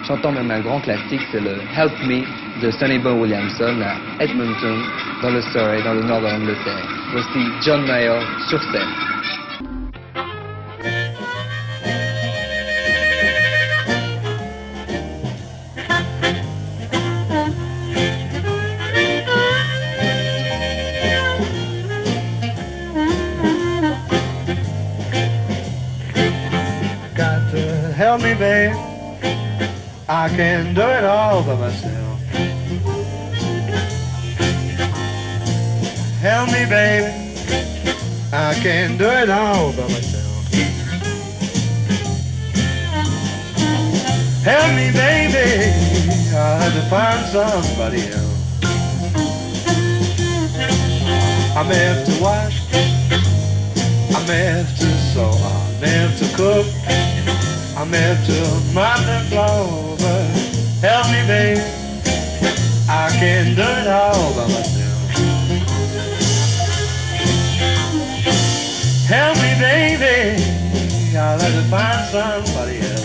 chantant même un grand classique, c'est le Help Me de Sonny Boy Williamson à Edmonton, dans le Surrey, dans le nord de l'Angleterre. Voici John Mayall sur scène. Help me, babe, I can't do it all by myself. Help me, baby, I can't do it all by myself. Help me, baby, I'll have to find somebody else. I may have to wash, I may have to sew, I may have to cook, I may have to mop the floor, but help me, baby, I can't do it all by myself. Help me, baby, I'll have to find somebody else.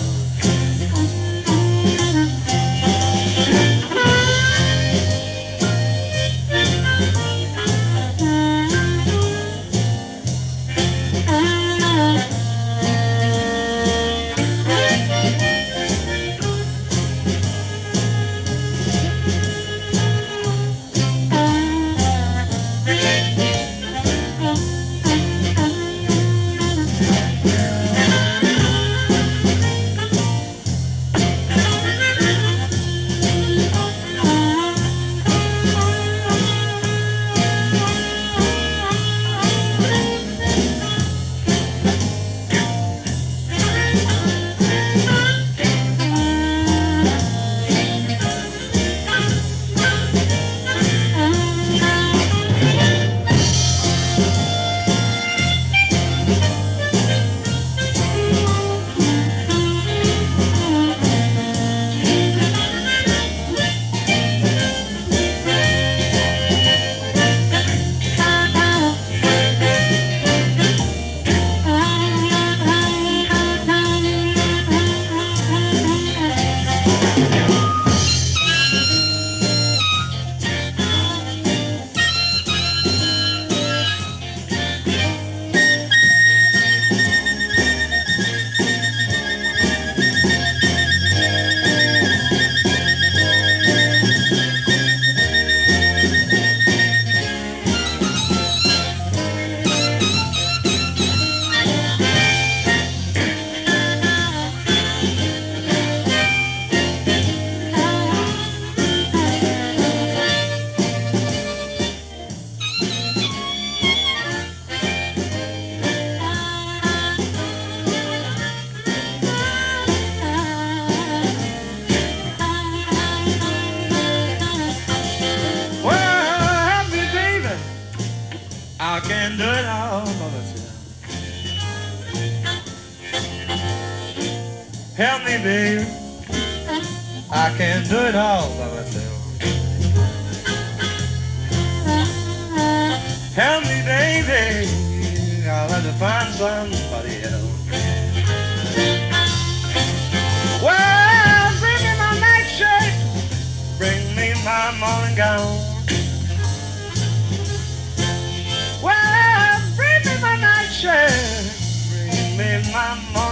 I can't do it all by myself. Help me, baby, I can't do it all by myself. Help me, baby, I'll have to find somebody else. Well, bring me my nightshirt, bring me my morning gown. Well, bring me my nightshirt, bring me my morning